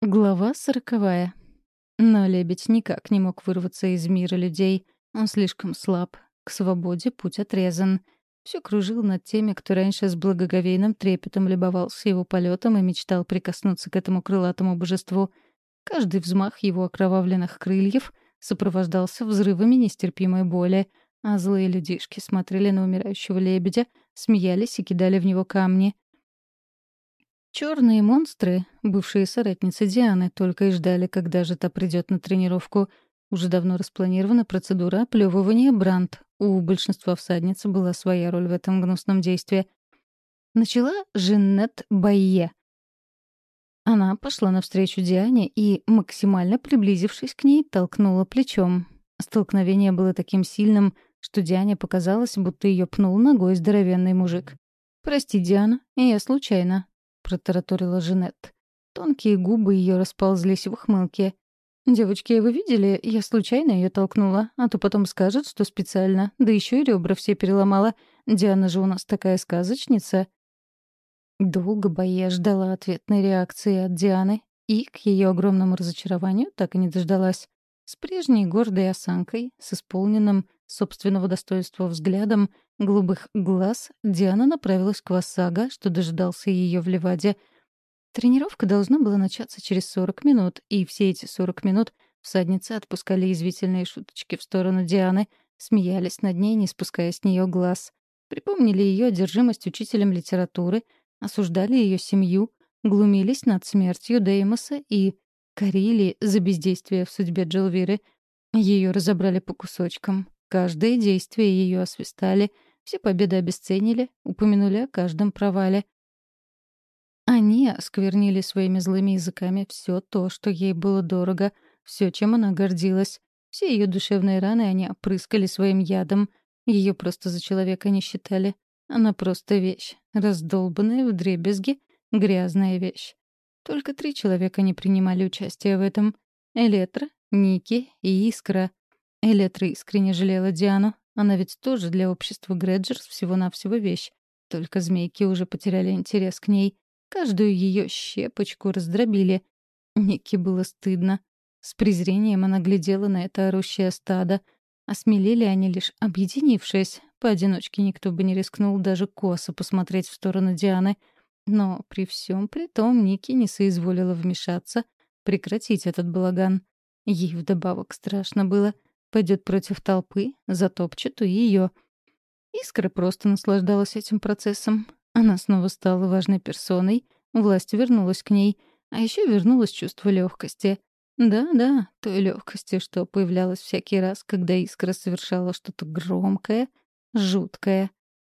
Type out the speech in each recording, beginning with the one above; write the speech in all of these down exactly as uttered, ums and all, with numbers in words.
Глава сороковая. Но лебедь никак не мог вырваться из мира людей. Он слишком слаб. К свободе путь отрезан. Всё кружил над теми, кто раньше с благоговейным трепетом любовался его полетом и мечтал прикоснуться к этому крылатому божеству. Каждый взмах его окровавленных крыльев сопровождался взрывами нестерпимой боли, а злые людишки смотрели на умирающего лебедя, смеялись и кидали в него камни. Черные монстры, бывшие соратницы Дианы, только и ждали, когда же та придет на тренировку. Уже давно распланирована процедура оплевывания бранд. У большинства всадниц была своя роль в этом гнусном действии. Начала Жаннет Байе. Она пошла навстречу Диане и, максимально приблизившись к ней, толкнула плечом. Столкновение было таким сильным, что Диане показалось, будто ее пнул ногой здоровенный мужик. «Прости, Диана, я случайно», — протараторила Жанет. Тонкие губы ее расползлись в ухмылке. «Девочки, вы видели? Я случайно ее толкнула, а то потом скажет, что специально, да еще и ребра все переломала. Диана же у нас такая сказочница». Долго Бая ждала ответной реакции от Дианы и, к ее огромному разочарованию, так и не дождалась. С прежней гордой осанкой, с исполненным собственного достоинства взглядом голубых глаз, Диана направилась к Вассага, что дожидался ее в Ливаде. Тренировка должна была начаться через сорок минут, и все эти сорок минут всадницы отпускали язвительные шуточки в сторону Дианы, смеялись над ней, не спуская с нее глаз. Припомнили ее одержимость учителем литературы, осуждали ее семью, глумились над смертью Деймоса и корили за бездействие в судьбе Джилвиры. Ее разобрали по кусочкам. Каждое действие ее освистали, все победы обесценили, упомянули о каждом провале. Они осквернили своими злыми языками все то, что ей было дорого, все, чем она гордилась. Все ее душевные раны они опрыскали своим ядом. Ее просто за человека не считали. Она просто вещь, раздолбанная вдребезги, грязная вещь. Только три человека не принимали участие в этом. Элетра, Ники и Искра. Элетра искренне жалела Диану. Она ведь тоже для общества Грэджерс всего-навсего вещь. Только змейки уже потеряли интерес к ней. Каждую ее щепочку раздробили. Нике было стыдно. С презрением она глядела на это орущее стадо. Осмелели они лишь объединившись. Поодиночке никто бы не рискнул даже косо посмотреть в сторону Дианы. Но при всем при том Ники не соизволила вмешаться, прекратить этот балаган. Ей вдобавок страшно было. Пойдет против толпы, затопчет и ее. Искра просто наслаждалась этим процессом. Она снова стала важной персоной, власть вернулась к ней, а еще вернулось чувство легкости. Да-да, той легкости, что появлялась всякий раз, когда Искра совершала что-то громкое, жуткое.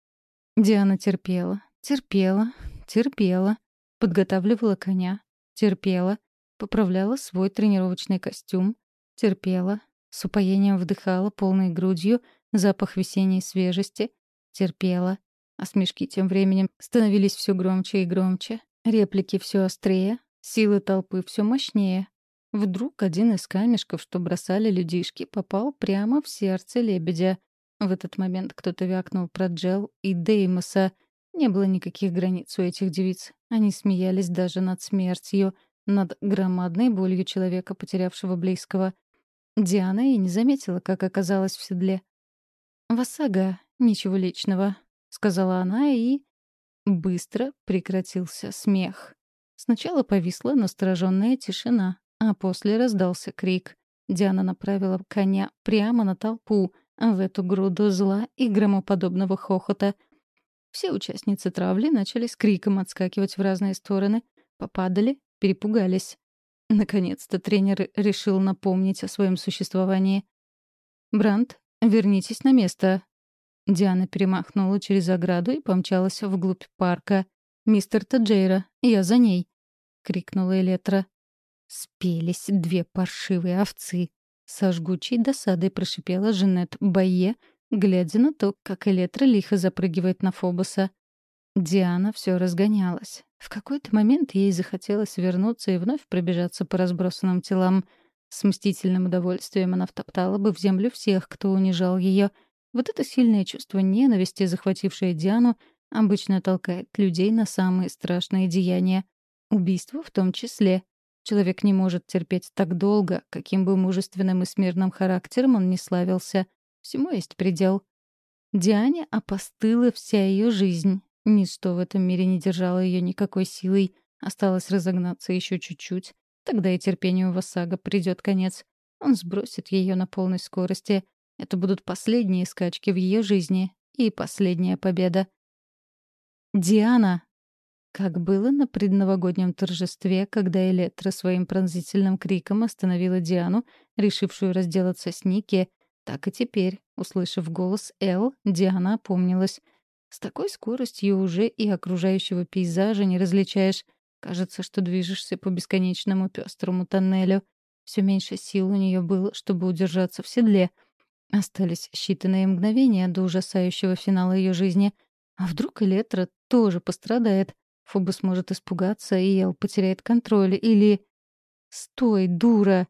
Диана терпела, терпела, терпела, подготавливала коня, терпела, поправляла свой тренировочный костюм, терпела, с упоением вдыхала полной грудью запах весенней свежести, терпела. А смешки тем временем становились все громче и громче, реплики все острее, силы толпы все мощнее. Вдруг один из камешков, что бросали людишки, попал прямо в сердце лебедя. В этот момент кто-то вякнул про Джел и Деймоса. Не было никаких границ у этих девиц. Они смеялись даже над смертью, над громадной болью человека, потерявшего близкого. Диана и не заметила, как оказалась в седле. «Васага, ничего личного», — сказала она, и быстро прекратился смех. Сначала повисла настороженная тишина, а после раздался крик. Диана направила коня прямо на толпу, в эту груду зла и громоподобного хохота. Все участницы травли начали с криком отскакивать в разные стороны, попадали, перепугались. Наконец-то тренер решил напомнить о своем существовании. «Бранд, вернитесь на место». Диана перемахнула через ограду и помчалась вглубь парка. «Мистер Таджейра, я за ней!» — крикнула Элетра. «Спелись две паршивые овцы!» — со жгучей досадой прошипела Жаннет Байе, глядя на то, как Элетра лихо запрыгивает на Фобоса. Диана все разгонялась. В какой-то момент ей захотелось вернуться и вновь пробежаться по разбросанным телам. С мстительным удовольствием она втоптала бы в землю всех, кто унижал ее. Вот это сильное чувство ненависти, захватившее Диану, обычно толкает людей на самые страшные деяния. Убийство в том числе. Человек не может терпеть так долго, каким бы мужественным и смиренным характером он ни славился. Всему есть предел. Диане опостыла вся ее жизнь. Ничто в этом мире не держало ее никакой силой. Осталось разогнаться еще чуть-чуть. Тогда и терпению Васага придет конец. Он сбросит ее на полной скорости. Это будут последние скачки в ее жизни и последняя победа. «Диана!» Как было на предновогоднем торжестве, когда Электра своим пронзительным криком остановила Диану, решившую разделаться с Ники, так и теперь, услышав голос Эл, Диана опомнилась. С такой скоростью уже и окружающего пейзажа не различаешь. Кажется, что движешься по бесконечному пестрому тоннелю. Все меньше сил у нее было, чтобы удержаться в седле. Остались считанные мгновения до ужасающего финала ее жизни. А вдруг Электра тоже пострадает? Фобос может испугаться, и Эл потеряет контроль, или... «Стой, дура!»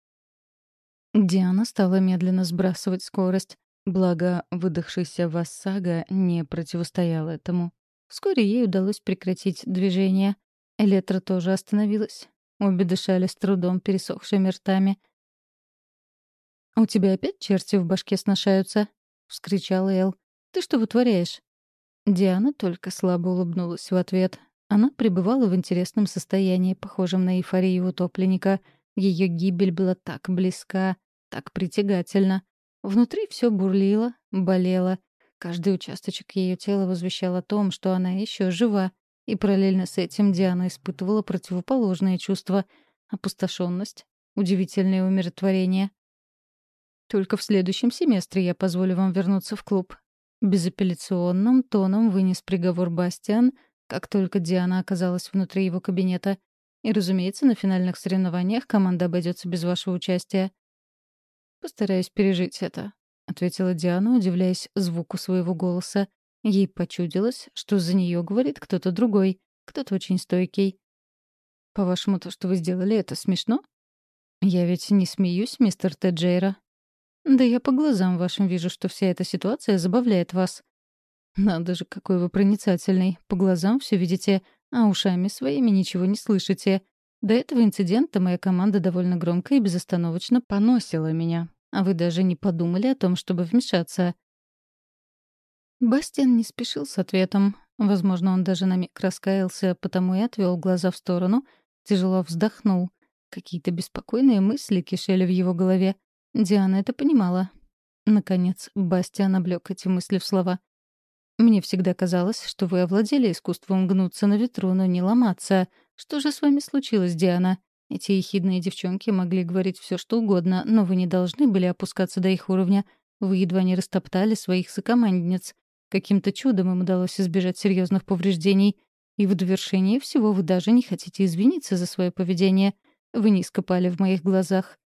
Диана стала медленно сбрасывать скорость. Благо, выдохшийся Вассага не противостоял этому. Вскоре ей удалось прекратить движение. Электра тоже остановилась. Обе дышали с трудом, пересохшими ртами. «У тебя опять черти в башке сношаются?» — вскричала Эл. «Ты что вытворяешь?» Диана только слабо улыбнулась в ответ. Она пребывала в интересном состоянии, похожем на эйфорию утопленника. Ее гибель была так близка, так притягательна. Внутри все бурлило, болело. Каждый участочек ее тела возвещал о том, что она еще жива. И параллельно с этим Диана испытывала противоположные чувства — опустошенность, удивительное умиротворение. «Только в следующем семестре я позволю вам вернуться в клуб», — безапелляционным тоном вынес приговор Бастиан, как только Диана оказалась внутри его кабинета. «И, разумеется, на финальных соревнованиях команда обойдется без вашего участия». «Постараюсь пережить это», — ответила Диана, удивляясь звуку своего голоса. Ей почудилось, что за нее говорит кто-то другой, кто-то очень стойкий. «По-вашему, то, что вы сделали, это смешно?» «Я ведь не смеюсь, мистер Теджейра». «Да я по глазам вашим вижу, что вся эта ситуация забавляет вас». «Надо же, какой вы проницательный. По глазам все видите, а ушами своими ничего не слышите. До этого инцидента моя команда довольно громко и безостановочно поносила меня. А вы даже не подумали о том, чтобы вмешаться». Бастиан не спешил с ответом. Возможно, он даже на миг раскаялся, потому и отвел глаза в сторону, тяжело вздохнул. Какие-то беспокойные мысли кишели в его голове. Диана это понимала. Наконец, Бастиан облёк эти мысли в слова. «Мне всегда казалось, что вы овладели искусством гнуться на ветру, но не ломаться. Что же с вами случилось, Диана? Эти ехидные девчонки могли говорить все, что угодно, но вы не должны были опускаться до их уровня. Вы едва не растоптали своих сокомандниц. Каким-то чудом им удалось избежать серьезных повреждений. И в довершение всего вы даже не хотите извиниться за свое поведение. Вы низко пали в моих глазах».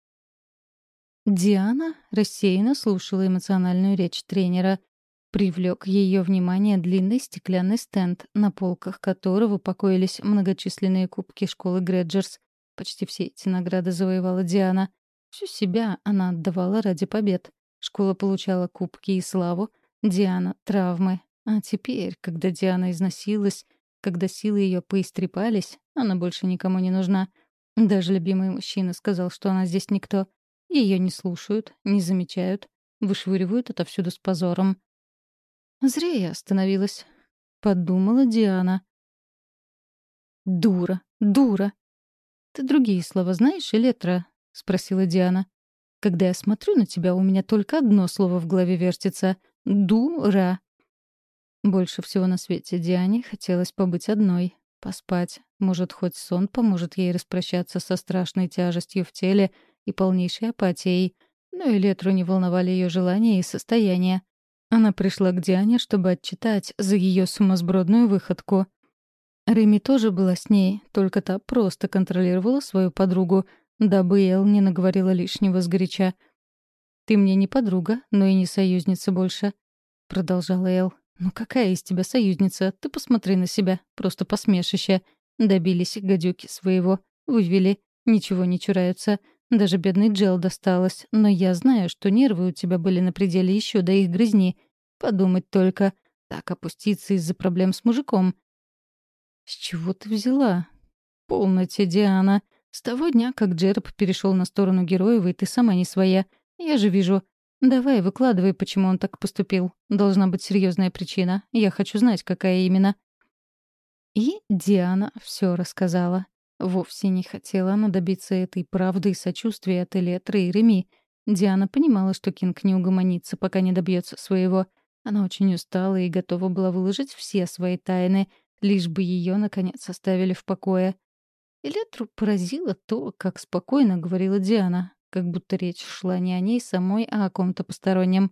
Диана рассеянно слушала эмоциональную речь тренера. Привлек ее внимание длинный стеклянный стенд, на полках которого покоились многочисленные кубки школы Грэджерс. Почти все эти награды завоевала Диана. Всю себя она отдавала ради побед. Школа получала кубки и славу, Диана — травмы. А теперь, когда Диана износилась, когда силы ее поистрепались, она больше никому не нужна. Даже любимый мужчина сказал, что она здесь никто. Ее не слушают, не замечают, вышвыривают отовсюду с позором. «Зря я остановилась», — подумала Диана. «Дура, дура!» «Ты другие слова знаешь, Электра?» — спросила Диана. «Когда я смотрю на тебя, у меня только одно слово в голове вертится — дура». Больше всего на свете Диане хотелось побыть одной, поспать. Может, хоть сон поможет ей распрощаться со страшной тяжестью в теле и полнейшей апатией. Но и Электру не волновали ее желания и состояние. Она пришла к Диане, чтобы отчитать за ее сумасбродную выходку. Реми тоже была с ней, только та просто контролировала свою подругу, дабы Эл не наговорила лишнего сгоряча. «Ты мне не подруга, но и не союзница больше», — продолжала Эл. «Ну какая из тебя союзница? Ты посмотри на себя, просто посмешище. Добились гадюки своего, вывели, ничего не чураются. Даже бедный Джел досталось, но я знаю, что нервы у тебя были на пределе еще до их грызни. Подумать только, так опуститься из-за проблем с мужиком». «С чего ты взяла?» «Полноте, Диана. С того дня, как Джерб перешел на сторону Героевой, ты сама не своя. Я же вижу. Давай, выкладывай, почему он так поступил. Должна быть серьезная причина. Я хочу знать, какая именно». И Диана все рассказала. Вовсе не хотела она добиться этой правды и сочувствия от Элетры и Реми. Диана понимала, что Кинг не угомонится, пока не добьется своего. Она очень устала и готова была выложить все свои тайны, лишь бы ее, наконец, оставили в покое. Элетру поразило то, как спокойно говорила Диана, как будто речь шла не о ней самой, а о ком-то постороннем.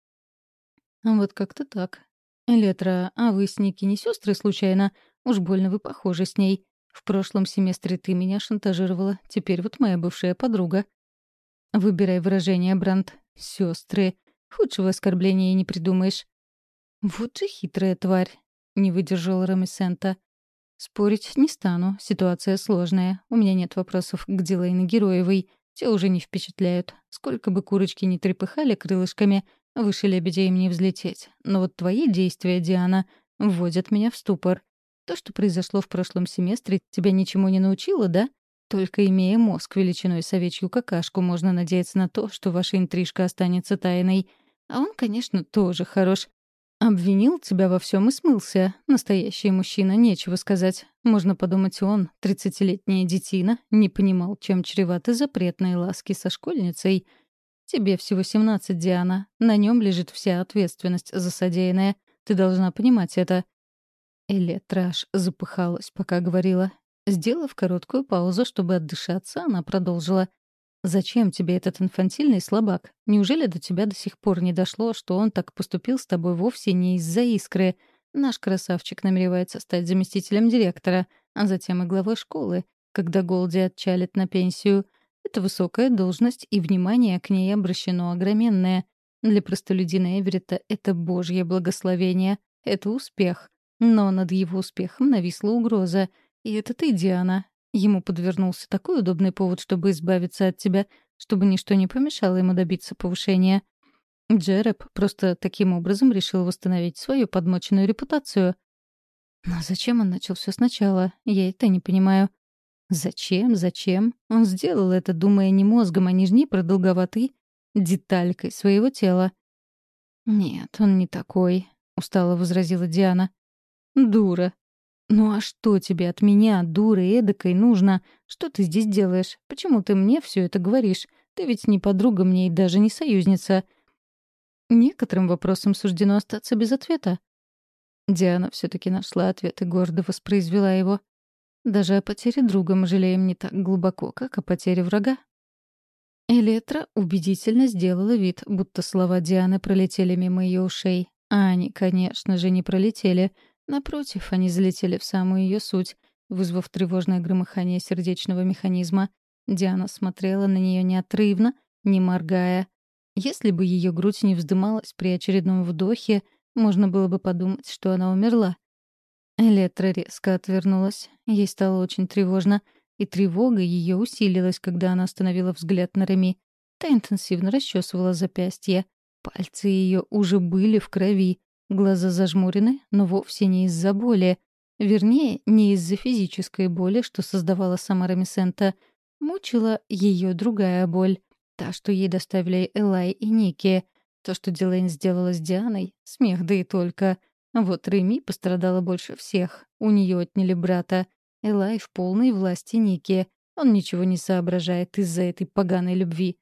«Вот как-то так. Элетра, а вы с Ники не сестры случайно? Уж больно вы похожи с ней. В прошлом семестре ты меня шантажировала, теперь вот моя бывшая подруга». «Выбирай выражение, Бранд. Сестры. Худшего оскорбления и не придумаешь». «Вот же хитрая тварь», — не выдержал Рамисента. «Спорить не стану. Ситуация сложная. У меня нет вопросов к Дилейне Героевой. Те уже не впечатляют. Сколько бы курочки ни трепыхали крылышками, выше лебедя им не взлететь. Но вот твои действия, Диана, вводят меня в ступор. То, что произошло в прошлом семестре, тебя ничему не научило, да? Только имея мозг величиной с овечью какашку, можно надеяться на то, что ваша интрижка останется тайной. А он, конечно, тоже хорош. Обвинил тебя во всем и смылся. Настоящий мужчина, нечего сказать. Можно подумать, он, тридцатилетняя детина, не понимал, чем чреваты запретные ласки со школьницей. Тебе всего семнадцать, Диана. На нем лежит вся ответственность за содеянное. Ты должна понимать это. Элетра аж запыхалась, пока говорила. Сделав короткую паузу, чтобы отдышаться, она продолжила. «Зачем тебе этот инфантильный слабак? Неужели до тебя до сих пор не дошло, что он так поступил с тобой вовсе не из-за искры? Наш красавчик намеревается стать заместителем директора, а затем и главой школы, когда Голди отчалит на пенсию. Это высокая должность, и внимание к ней обращено огроменное. Для простолюдина Эверетта это божье благословение, это успех. Но над его успехом нависла угроза. И это ты, Диана. Ему подвернулся такой удобный повод, чтобы избавиться от тебя, чтобы ничто не помешало ему добиться повышения. Джереб просто таким образом решил восстановить свою подмоченную репутацию. Но зачем он начал все сначала? Я это не понимаю. Зачем? Зачем? Он сделал это, думая не мозгом, а нижней продолговатой деталькой своего тела. «Нет, он не такой», — устало возразила Диана. «Дура. Ну а что тебе от меня, дуры эдакой, нужно? Что ты здесь делаешь? Почему ты мне все это говоришь? Ты ведь не подруга мне и даже не союзница». Некоторым вопросам суждено остаться без ответа. Диана все таки нашла ответ и гордо воспроизвела его. «Даже о потере друга мы жалеем не так глубоко, как о потере врага». Элетра убедительно сделала вид, будто слова Дианы пролетели мимо ее ушей. А они, конечно же, не пролетели. Напротив, они залетели в самую ее суть, вызвав тревожное громыхание сердечного механизма. Диана смотрела на нее неотрывно, не моргая. Если бы ее грудь не вздымалась при очередном вдохе, можно было бы подумать, что она умерла. Элетра резко отвернулась. Ей стало очень тревожно, и тревога ее усилилась, когда она остановила взгляд на Реми. Та интенсивно расчесывала запястье. Пальцы ее уже были в крови. Глаза зажмурены, но вовсе не из-за боли. Вернее, не из-за физической боли, что создавала сама Рамисента. Мучила ее другая боль. Та, что ей доставили Элай и Ники. То, что Дилейн сделала с Дианой — смех, да и только. Вот Реми пострадала больше всех. У нее отняли брата. Элай в полной власти Ники. Он ничего не соображает из-за этой поганой любви.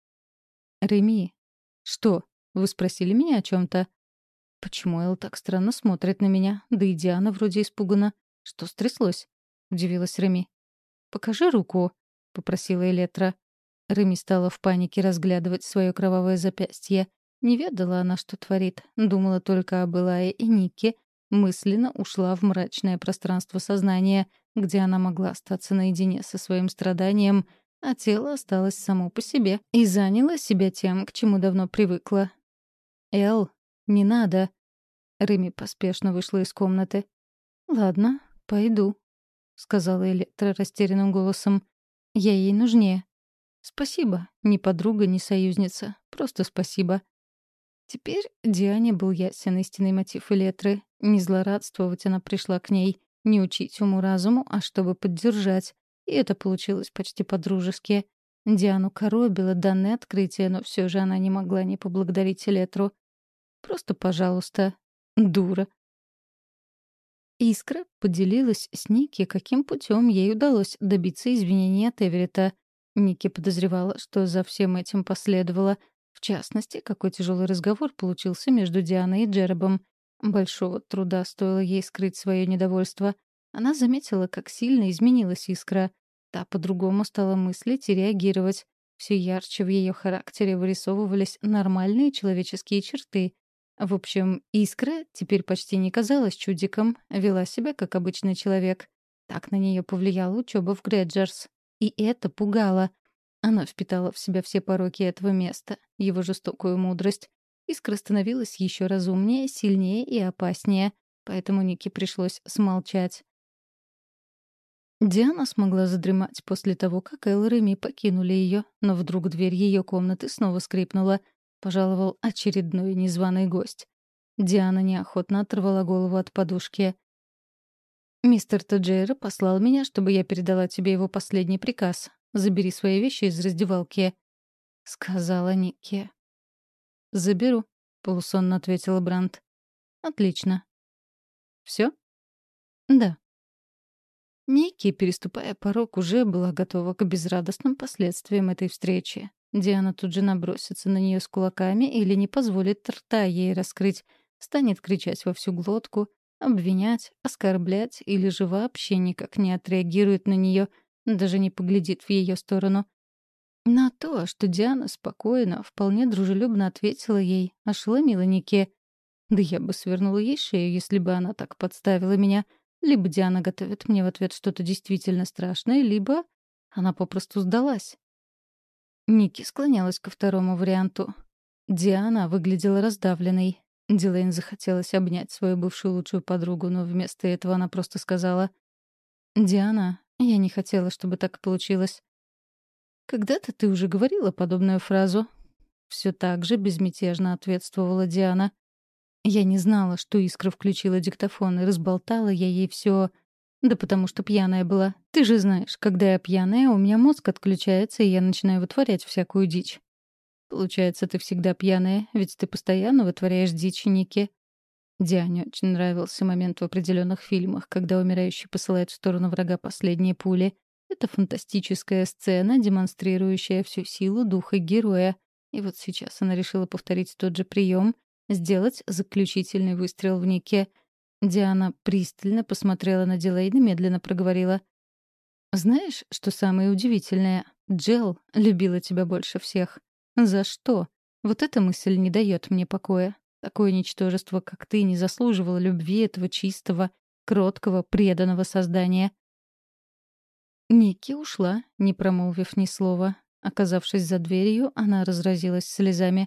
«Реми, что? Вы спросили меня о чем-то?» «Почему Эл так странно смотрит на меня? Да и Диана вроде испугана. Что стряслось?» — удивилась Реми. «Покажи руку», — попросила Элетра. Реми стала в панике разглядывать свое кровавое запястье. Не ведала она, что творит. Думала только об Элае и Нике. Мысленно ушла в мрачное пространство сознания, где она могла остаться наедине со своим страданием, а тело осталось само по себе и заняло себя тем, к чему давно привыкла. «Эл, не надо!» Реми поспешно вышла из комнаты. «Ладно, пойду», — сказала Электра растерянным голосом. «Я ей нужнее». «Спасибо. Ни подруга, ни союзница. Просто спасибо». Теперь Диане был ясен истинный мотив Элетры. Не злорадствовать она пришла к ней, не учить уму-разуму, а чтобы поддержать. и это получилось почти по-дружески. Диану коробило данное открытие, но все же она не могла не поблагодарить Элетру. Просто, пожалуйста, дура. Искра поделилась с Ники, каким путем ей удалось добиться извинения от Эверетта. Ники подозревала, что за всем этим последовало. В частности, какой тяжелый разговор получился между Дианой и Джеробом. Большого труда стоило ей скрыть свое недовольство. Она заметила, как сильно изменилась Искра. Та по-другому стала мыслить и реагировать. Все ярче в ее характере вырисовывались нормальные человеческие черты. В общем, Искра теперь почти не казалась чудиком, вела себя как обычный человек. Так на нее повлияла учеба в Грэджерс. И это пугало. Она впитала в себя все пороки этого места, его жестокую мудрость. Искра становилась еще разумнее, сильнее и опаснее, поэтому Нике пришлось смолчать. Диана смогла задремать после того, как Эл и Реми покинули ее, но вдруг дверь ее комнаты снова скрипнула. Пожаловал очередной незваный гость. Диана неохотно оторвала голову от подушки. «Мистер Таджейра послал меня, чтобы я передала тебе его последний приказ. Забери свои вещи из раздевалки», — сказала Никки. «Заберу», — полусонно ответила Брандт. «Отлично». «Все?» «Да». Никки, переступая порог, уже была готова к безрадостным последствиям этой встречи. Диана тут же набросится на нее с кулаками или не позволит рта ей раскрыть, станет кричать во всю глотку, обвинять, оскорблять или же вообще никак не отреагирует на нее, даже не поглядит в ее сторону. На то, что Диана спокойно, вполне дружелюбно ответила ей, ошеломила Нике. Да я бы свернула ей шею, если бы она так подставила меня. Либо Диана готовит мне в ответ что-то действительно страшное, либо она попросту сдалась. Ники склонялась ко второму варианту. Диана выглядела раздавленной. Дилейн захотелось обнять свою бывшую лучшую подругу, но вместо этого она просто сказала: «Диана, я не хотела, чтобы так получилось». «Когда-то ты уже говорила подобную фразу». Все так же безмятежно ответствовала Диана. Я не знала, что Искра включила диктофон, и разболтала я ей все. Да потому что пьяная была. Ты же знаешь, когда я пьяная, у меня мозг отключается, и я начинаю вытворять всякую дичь. Получается, ты всегда пьяная, ведь ты постоянно вытворяешь дичь, Ники. Диане очень нравился момент в определенных фильмах, когда умирающий посылает в сторону врага последние пули. Это фантастическая сцена, демонстрирующая всю силу духа героя. И вот сейчас она решила повторить тот же прием, сделать заключительный выстрел в Нике. Диана пристально посмотрела на Дилейн и медленно проговорила: «Знаешь, что самое удивительное? Джел любила тебя больше всех. За что? Вот эта мысль не дает мне покоя. Такое ничтожество, как ты, не заслуживало любви этого чистого, кроткого, преданного создания». Ники ушла, не промолвив ни слова. Оказавшись за дверью, она разразилась слезами.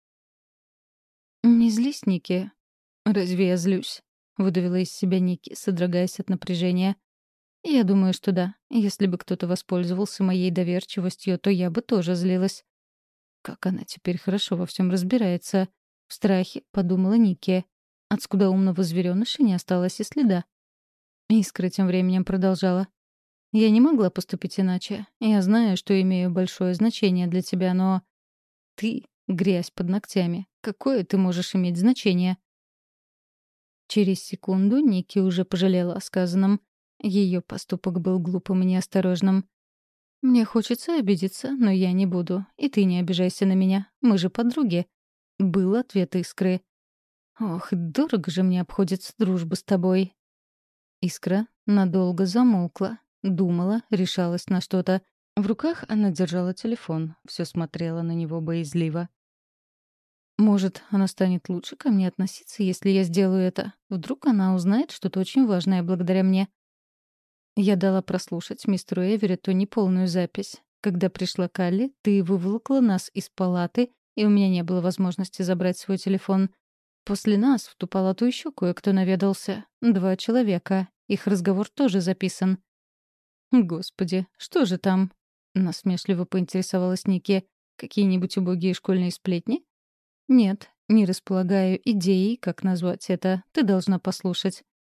«Не злись, Ники». «Разве я злюсь?» — выдавила из себя Ники, содрогаясь от напряжения. «Я думаю, что да. Если бы кто-то воспользовался моей доверчивостью, то я бы тоже злилась». Как она теперь хорошо во всем разбирается. В страхе подумала Ники. От скудоумного зверёныша не осталось и следа. Искра тем временем продолжала. «Я не могла поступить иначе. Я знаю, что имею большое значение для тебя, но... Ты — грязь под ногтями. Какое ты можешь иметь значение?» Через секунду Ники уже пожалела о сказанном. Ее поступок был глупым и неосторожным. «Мне хочется обидеться, но я не буду. И ты не обижайся на меня. Мы же подруги». Был ответ Искры. «Ох, дорого же мне обходится дружба с тобой». Искра надолго замолкла, думала, решалась на что-то. В руках она держала телефон, все смотрела на него боязливо. «Может, она станет лучше ко мне относиться, если я сделаю это? Вдруг она узнает что-то очень важное благодаря мне?» Я дала прослушать мистеру Эверетту неполную запись. Когда пришла Калли, ты выволокла нас из палаты, и у меня не было возможности забрать свой телефон. После нас в ту палату еще кое-кто наведался. Два человека. Их разговор тоже записан. «Господи, что же там?» — насмешливо поинтересовалась Ники. «Какие-нибудь убогие школьные сплетни?» «Нет, не располагаю идеей, как назвать это. Ты должна послушать».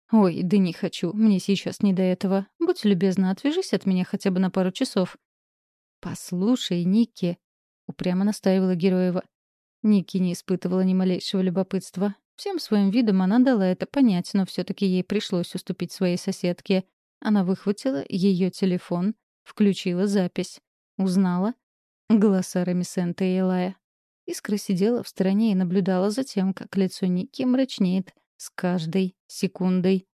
«Ой, да не хочу, мне сейчас не до этого. Будь любезна, отвяжись от меня хотя бы на пару часов». «Послушай, Ники», — упрямо настаивала Героева. Ники не испытывала ни малейшего любопытства. Всем своим видом она дала это понять, но все таки ей пришлось уступить своей соседке. Она выхватила ее телефон, включила запись. Узнала голоса Ремисента и Элая. Искра сидела в стороне и наблюдала за тем, как лицо Ники мрачнеет с каждой секундой.